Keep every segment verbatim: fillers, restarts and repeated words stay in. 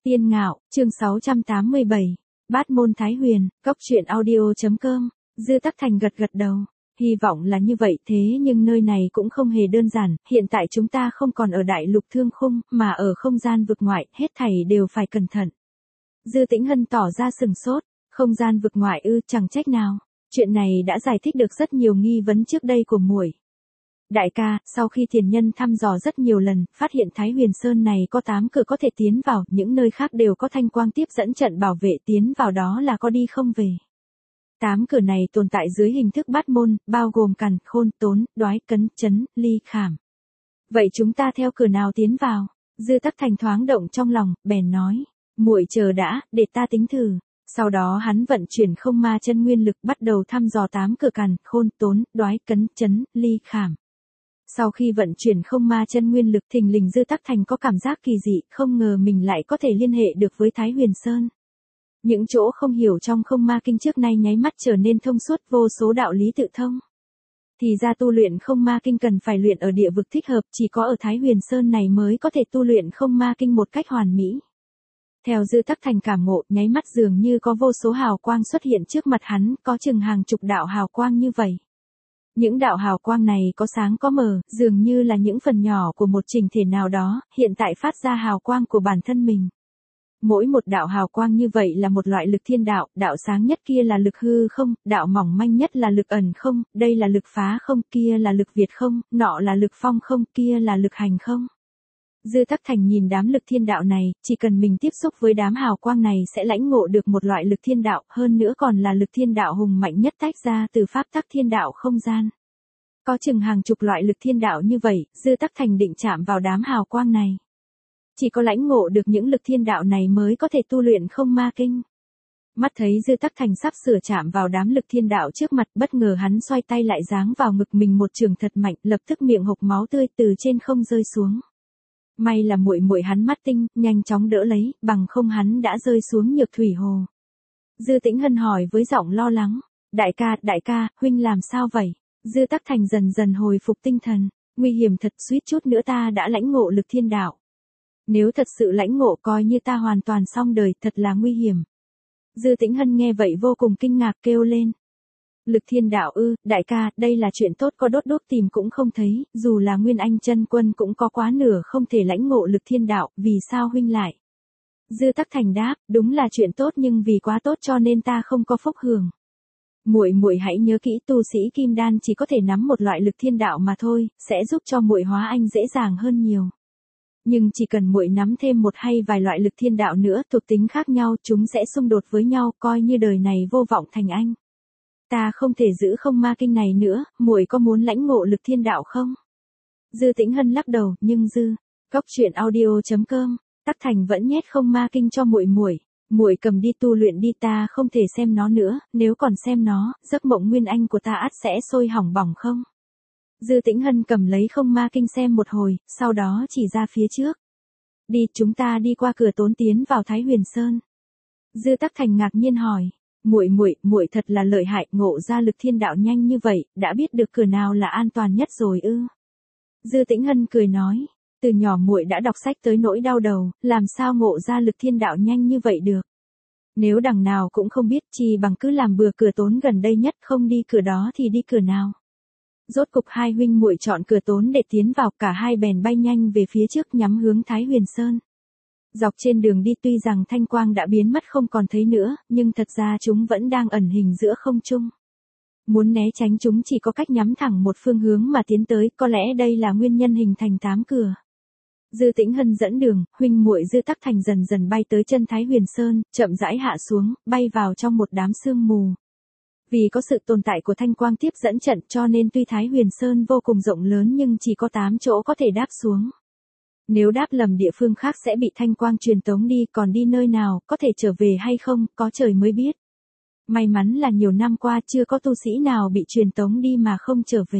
Tiên Ngạo, chương sáu trăm tám mươi bảy. Bát môn Thái Huyền, cốc truyện audio.com. Dư Tắc Thành gật gật đầu. Hy vọng là như vậy, thế nhưng nơi này cũng không hề đơn giản, hiện tại chúng ta không còn ở đại lục thương khung, mà ở không gian vực ngoại, hết thảy đều phải cẩn thận. Dư Tĩnh Hân tỏ ra sừng sốt, không gian vực ngoại ư, chẳng trách nào. Chuyện này đã giải thích được rất nhiều nghi vấn trước đây của muội. Đại ca, sau khi thiền nhân thăm dò rất nhiều lần, phát hiện Thái Huyền Sơn này có tám cửa có thể tiến vào, những nơi khác đều có thanh quang tiếp dẫn trận bảo vệ, tiến vào đó là có đi không về. Tám cửa này tồn tại dưới hình thức bát môn, bao gồm càn, khôn, tốn, đoái, cấn, chấn, ly, khảm. Vậy chúng ta theo cửa nào tiến vào? Dư Tắc Thành thoáng động trong lòng, bèn nói, muội chờ đã, để ta tính thử. Sau đó hắn vận chuyển không ma chân nguyên lực bắt đầu thăm dò tám cửa càn, khôn, tốn, đoái, cấn, chấn, ly, khảm. Sau khi vận chuyển không ma chân nguyên lực, thình lình Dư Tắc Thành có cảm giác kỳ dị, không ngờ mình lại có thể liên hệ được với Thái Huyền Sơn. Những chỗ không hiểu trong không ma kinh trước nay nháy mắt trở nên thông suốt, vô số đạo lý tự thông. Thì ra tu luyện không ma kinh cần phải luyện ở địa vực thích hợp, chỉ có ở Thái Huyền Sơn này mới có thể tu luyện không ma kinh một cách hoàn mỹ. Theo Dư Tắc Thành cảm ngộ, nháy mắt dường như có vô số hào quang xuất hiện trước mặt hắn, có chừng hàng chục đạo hào quang như vậy. Những đạo hào quang này có sáng có mờ, dường như là những phần nhỏ của một trình thể nào đó, hiện tại phát ra hào quang của bản thân mình. Mỗi một đạo hào quang như vậy là một loại lực thiên đạo, đạo sáng nhất kia là lực hư không, đạo mỏng manh nhất là lực ẩn không, đây là lực phá không, kia là lực việt không, nọ là lực phong không, kia là lực hành không. Dư Tắc Thành nhìn đám lực thiên đạo này, chỉ cần mình tiếp xúc với đám hào quang này sẽ lãnh ngộ được một loại lực thiên đạo, hơn nữa còn là lực thiên đạo hùng mạnh nhất tách ra từ pháp tắc thiên đạo không gian. Có chừng hàng chục loại lực thiên đạo như vậy, Dư Tắc Thành định chạm vào đám hào quang này. Chỉ có lãnh ngộ được những lực thiên đạo này mới có thể tu luyện không ma kinh. Mắt thấy Dư Tắc Thành sắp sửa chạm vào đám lực thiên đạo trước mặt, bất ngờ hắn xoay tay lại giáng vào ngực mình một trường thật mạnh, lập tức miệng hộc máu tươi từ trên không rơi xuống. May là muội muội hắn mắt tinh, nhanh chóng đỡ lấy, bằng không hắn đã rơi xuống nhược thủy hồ. Dư Tĩnh Hân hỏi với giọng lo lắng, đại ca, đại ca, huynh làm sao vậy? Dư Tắc Thành dần dần hồi phục tinh thần, nguy hiểm thật, suýt chút nữa ta đã lãnh ngộ lực thiên đạo. Nếu thật sự lãnh ngộ coi như ta hoàn toàn xong đời, thật là nguy hiểm. Dư Tĩnh Hân nghe vậy vô cùng kinh ngạc kêu lên. Lực thiên đạo ư, đại ca, đây là chuyện tốt, có đốt đuốc tìm cũng không thấy, dù là Nguyên Anh chân quân cũng có quá nửa không thể lãnh ngộ lực thiên đạo, vì sao huynh lại? Dư Tắc Thành đáp, đúng là chuyện tốt nhưng vì quá tốt cho nên ta không có phúc hưởng. Muội muội hãy nhớ kỹ, tu sĩ kim đan chỉ có thể nắm một loại lực thiên đạo mà thôi, sẽ giúp cho muội hóa anh dễ dàng hơn nhiều. Nhưng chỉ cần muội nắm thêm một hay vài loại lực thiên đạo nữa, thuộc tính khác nhau, chúng sẽ xung đột với nhau, coi như đời này vô vọng thành anh. Ta không thể giữ không ma kinh này nữa, muội có muốn lãnh ngộ lực thiên đạo không? Dư Tĩnh Hân lắc đầu, nhưng Dư, cốc truyện audio.com, Tắc Thành vẫn nhét không ma kinh cho muội muội. Muội cầm đi tu luyện đi, ta không thể xem nó nữa, nếu còn xem nó, giấc mộng nguyên anh của ta ắt sẽ sôi hỏng bỏng không? Dư Tĩnh Hân cầm lấy không ma kinh xem một hồi, sau đó chỉ ra phía trước. Đi, chúng ta đi qua cửa tốn tiến vào Thái Huyền Sơn. Dư Tắc Thành ngạc nhiên hỏi, muội muội, muội thật là lợi hại, ngộ ra lực thiên đạo nhanh như vậy, đã biết được cửa nào là an toàn nhất rồi ư? Dư Tĩnh Hân cười nói, từ nhỏ muội đã đọc sách tới nỗi đau đầu, làm sao ngộ ra lực thiên đạo nhanh như vậy được? Nếu đằng nào cũng không biết, chi bằng cứ làm bừa cửa tốn gần đây nhất, không đi cửa đó thì đi cửa nào? Rốt cục hai huynh muội chọn cửa tốn để tiến vào, cả hai bèn bay nhanh về phía trước nhắm hướng Thái Huyền Sơn. Dọc trên đường đi tuy rằng thanh quang đã biến mất không còn thấy nữa, nhưng thật ra chúng vẫn đang ẩn hình giữa không trung. Muốn né tránh chúng chỉ có cách nhắm thẳng một phương hướng mà tiến tới, có lẽ đây là nguyên nhân hình thành tám cửa. Dư Tĩnh Hân dẫn đường, huynh muội Dư Tắc Thành dần dần bay tới chân Thái Huyền Sơn, chậm rãi hạ xuống, bay vào trong một đám sương mù. Vì có sự tồn tại của thanh quang tiếp dẫn trận cho nên tuy Thái Huyền Sơn vô cùng rộng lớn nhưng chỉ có tám chỗ có thể đáp xuống. Nếu đáp lầm địa phương khác sẽ bị thanh quang truyền tống đi, còn đi nơi nào, có thể trở về hay không, có trời mới biết. May mắn là nhiều năm qua chưa có tu sĩ nào bị truyền tống đi mà không trở về.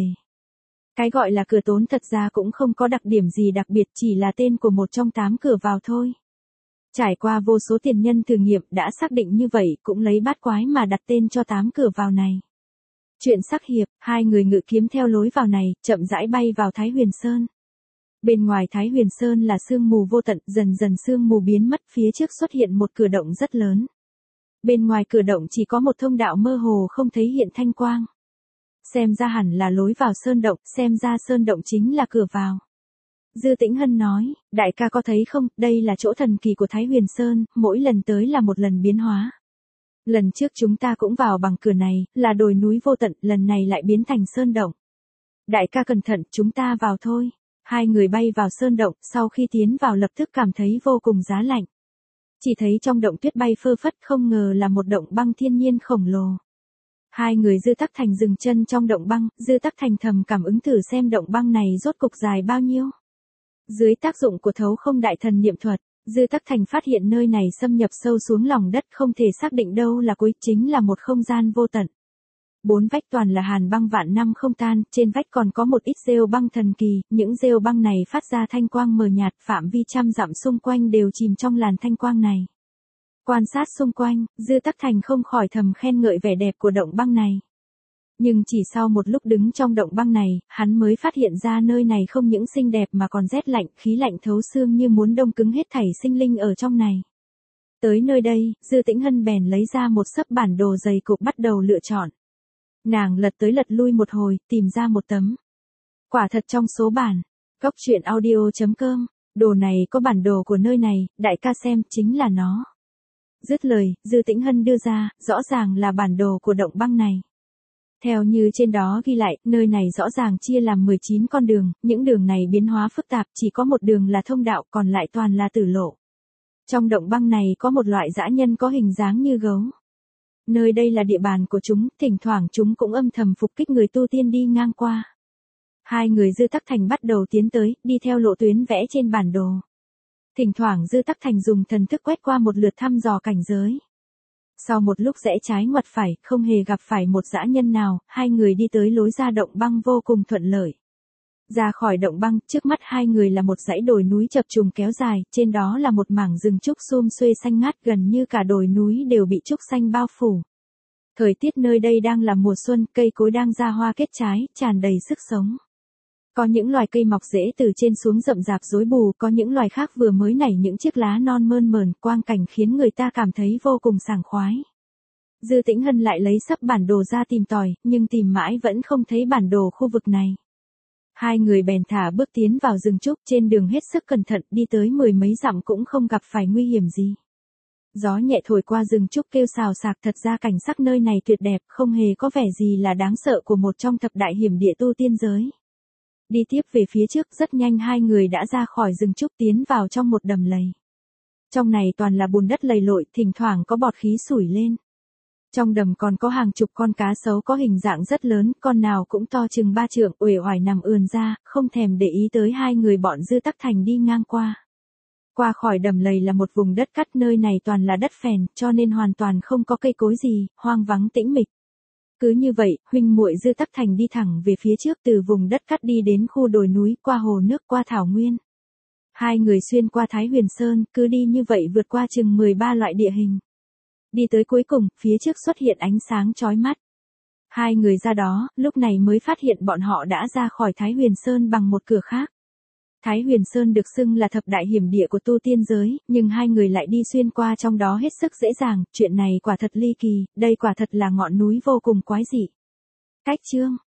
Cái gọi là cửa tốn thật ra cũng không có đặc điểm gì đặc biệt, chỉ là tên của một trong tám cửa vào thôi. Trải qua vô số tiền nhân thử nghiệm đã xác định như vậy, cũng lấy bát quái mà đặt tên cho tám cửa vào này. Chuyện sắc hiệp, hai người ngự kiếm theo lối vào này, chậm rãi bay vào Thái Huyền Sơn. Bên ngoài Thái Huyền Sơn là sương mù vô tận, dần dần sương mù biến mất, phía trước xuất hiện một cửa động rất lớn. Bên ngoài cửa động chỉ có một thông đạo mơ hồ không thấy hiện thanh quang. Xem ra hẳn là lối vào sơn động, xem ra sơn động chính là cửa vào. Dư Tĩnh Hân nói, đại ca có thấy không, đây là chỗ thần kỳ của Thái Huyền Sơn, mỗi lần tới là một lần biến hóa. Lần trước chúng ta cũng vào bằng cửa này, là đồi núi vô tận, lần này lại biến thành sơn động. Đại ca cẩn thận, chúng ta vào thôi. Hai người bay vào sơn động, sau khi tiến vào lập tức cảm thấy vô cùng giá lạnh. Chỉ thấy trong động tuyết bay phơ phất, không ngờ là một động băng thiên nhiên khổng lồ. Hai người Dư Tắc Thành dừng chân trong động băng, Dư Tắc Thành thầm cảm ứng thử xem động băng này rốt cục dài bao nhiêu. Dưới tác dụng của thấu không đại thần niệm thuật, Dư Tắc Thành phát hiện nơi này xâm nhập sâu xuống lòng đất, không thể xác định đâu là cuối, chính là một không gian vô tận. Bốn vách toàn là hàn băng vạn năm không tan, trên vách còn có một ít rêu băng thần kỳ, những rêu băng này phát ra thanh quang mờ nhạt, phạm vi trăm dặm xung quanh đều chìm trong làn thanh quang này. Quan sát xung quanh, Dư Tắc Thành không khỏi thầm khen ngợi vẻ đẹp của động băng này. Nhưng chỉ sau một lúc đứng trong động băng này, hắn mới phát hiện ra nơi này không những xinh đẹp mà còn rét lạnh, khí lạnh thấu xương như muốn đông cứng hết thảy sinh linh ở trong này. Tới nơi đây, Dư Tĩnh Hân bèn lấy ra một xấp bản đồ dày cộp bắt đầu lựa chọn. Nàng lật tới lật lui một hồi, tìm ra một tấm. Quả thật trong số bản, góc truyện audio chấm com, đồ này có bản đồ của nơi này, đại ca xem, chính là nó. Dứt lời, Dư Tĩnh Hân đưa ra, rõ ràng là bản đồ của động băng này. Theo như trên đó ghi lại, nơi này rõ ràng chia làm mười chín con đường, những đường này biến hóa phức tạp, chỉ có một đường là thông đạo, còn lại toàn là tử lộ. Trong động băng này có một loại dã nhân có hình dáng như gấu. Nơi đây là địa bàn của chúng, thỉnh thoảng chúng cũng âm thầm phục kích người tu tiên đi ngang qua. Hai người Dư Tắc Thành bắt đầu tiến tới, đi theo lộ tuyến vẽ trên bản đồ. Thỉnh thoảng Dư Tắc Thành dùng thần thức quét qua một lượt thăm dò cảnh giới. Sau một lúc rẽ trái ngoặt phải, không hề gặp phải một dã nhân nào, hai người đi tới lối ra động băng vô cùng thuận lợi. Ra khỏi động băng, trước mắt hai người là một dãy đồi núi chập trùng kéo dài, trên đó là một mảng rừng trúc sum xuê xanh ngát, gần như cả đồi núi đều bị trúc xanh bao phủ. Thời tiết nơi đây đang là mùa xuân, cây cối đang ra hoa kết trái, tràn đầy sức sống. Có những loài cây mọc rễ từ trên xuống rậm rạp rối bù, có những loài khác vừa mới nảy những chiếc lá non mơn mởn, quang cảnh khiến người ta cảm thấy vô cùng sảng khoái. Dư Tĩnh Hân lại lấy xấp bản đồ ra tìm tòi, nhưng tìm mãi vẫn không thấy bản đồ khu vực này. Hai người bèn thả bước tiến vào rừng trúc, trên đường hết sức cẩn thận, đi tới mười mấy dặm cũng không gặp phải nguy hiểm gì. Gió nhẹ thổi qua rừng trúc kêu xào xạc, thật ra cảnh sắc nơi này tuyệt đẹp, không hề có vẻ gì là đáng sợ của một trong thập đại hiểm địa tu tiên giới. Đi tiếp về phía trước, rất nhanh hai người đã ra khỏi rừng trúc tiến vào trong một đầm lầy. Trong này toàn là bùn đất lầy lội, thỉnh thoảng có bọt khí sủi lên. Trong đầm còn có hàng chục con cá sấu có hình dạng rất lớn, con nào cũng to chừng ba trượng, uể oải nằm ườn ra, không thèm để ý tới hai người bọn Dư Tắc Thành đi ngang qua. Qua khỏi đầm lầy là một vùng đất cắt, nơi này toàn là đất phèn, cho nên hoàn toàn không có cây cối gì, hoang vắng tĩnh mịch. Cứ như vậy, huynh muội Dư Tắc Thành đi thẳng về phía trước, từ vùng đất cắt đi đến khu đồi núi, qua hồ nước, qua thảo nguyên. Hai người xuyên qua Thái Huyền Sơn, cứ đi như vậy vượt qua chừng mười ba loại địa hình. Đi tới cuối cùng, phía trước xuất hiện ánh sáng chói mắt. Hai người ra đó, lúc này mới phát hiện bọn họ đã ra khỏi Thái Huyền Sơn bằng một cửa khác. Thái Huyền Sơn được xưng là thập đại hiểm địa của tu tiên giới, nhưng hai người lại đi xuyên qua trong đó hết sức dễ dàng, chuyện này quả thật ly kỳ, đây quả thật là ngọn núi vô cùng quái dị. Cách chương